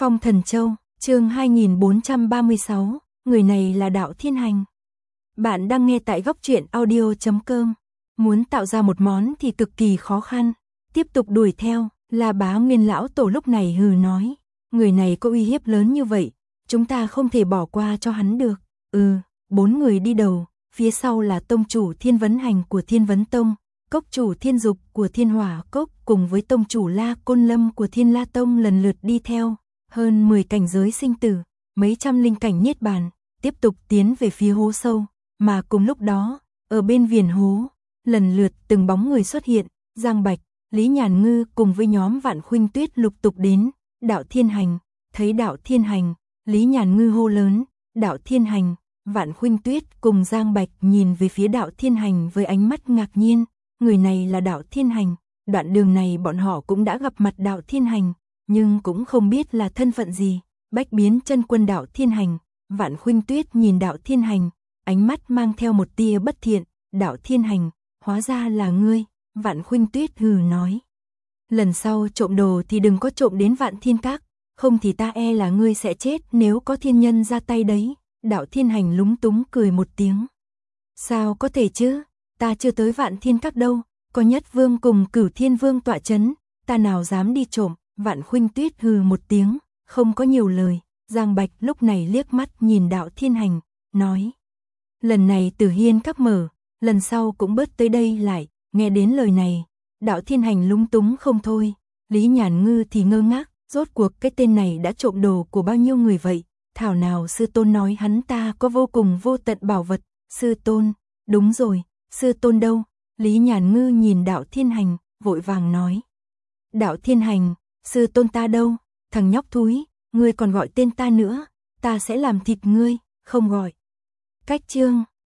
Phong Thần Châu, chương 2436, người này là Đạo Thiên Hành. Bạn đang nghe tại góc truyện audio.com. Muốn tạo ra một món thì cực kỳ khó khăn. Tiếp tục đuổi theo, là Bá Nguyên lão tổ lúc này hừ nói. Người này có uy hiếp lớn như vậy, chúng ta không thể bỏ qua cho hắn được. 4 người đi đầu, phía sau là tông chủ Thiên Vấn Hành của Thiên Vấn Tông, cốc chủ Thiên Dục của Thiên Hỏa Cốc cùng với tông chủ La Côn Lâm của Thiên La Tông lần lượt đi theo. Hơn 10 cảnh giới sinh tử, mấy trăm linh cảnh niết bàn, tiếp tục tiến về phía hố sâu, mà cùng lúc đó, ở bên viền hố, lần lượt từng bóng người xuất hiện, Giang Bạch, Lý Nhàn Ngư cùng với nhóm Vạn Khuynh Tuyết lục tục đến. Đạo Thiên Hành, thấy Đạo Thiên Hành, Lý Nhàn Ngư hô lớn, Đạo Thiên Hành. Vạn Khuynh Tuyết cùng Giang Bạch nhìn về phía Đạo Thiên Hành với ánh mắt ngạc nhiên, người này là Đạo Thiên Hành. Đoạn đường này bọn họ cũng đã gặp mặt Đạo Thiên Hành, nhưng cũng không biết là thân phận gì. Bách Biến Chân Quân Đạo Thiên Hành. Vạn Khuynh Tuyết nhìn Đạo Thiên Hành, ánh mắt mang theo một tia bất thiện. Đạo Thiên Hành, hóa ra là ngươi. Vạn Khuynh Tuyết hừ nói, lần sau trộm đồ thì đừng có trộm đến Vạn Thiên Các, không thì ta e là ngươi sẽ chết nếu có thiên nhân ra tay đấy. Đạo Thiên Hành lúng túng cười một tiếng. Sao có thể chứ, ta chưa tới Vạn Thiên Các đâu, có Nhất Vương cùng Cửu Thiên Vương tọa chấn, ta nào dám đi trộm. Vạn Khuynh Tuyết hừ một tiếng, không có nhiều lời. Giang Bạch lúc này liếc mắt nhìn Đạo Thiên Hành, nói, lần này Tử Hiên Các mở, lần sau cũng bớt tới đây lại. Nghe đến lời này, Đạo Thiên Hành lúng túng không thôi. Lý Nhàn Ngư thì ngơ ngác, rốt cuộc cái tên này đã trộm đồ của bao nhiêu người vậy? Thảo nào sư tôn nói hắn ta có vô cùng vô tận bảo vật. Sư tôn, đúng rồi, sư tôn đâu? Lý Nhàn Ngư nhìn Đạo Thiên Hành, vội vàng nói, Đạo Thiên Hành, sư tôn ta đâu? Thằng nhóc thúi, ngươi còn gọi tên ta nữa, ta sẽ làm thịt ngươi. Không gọi. Cách chương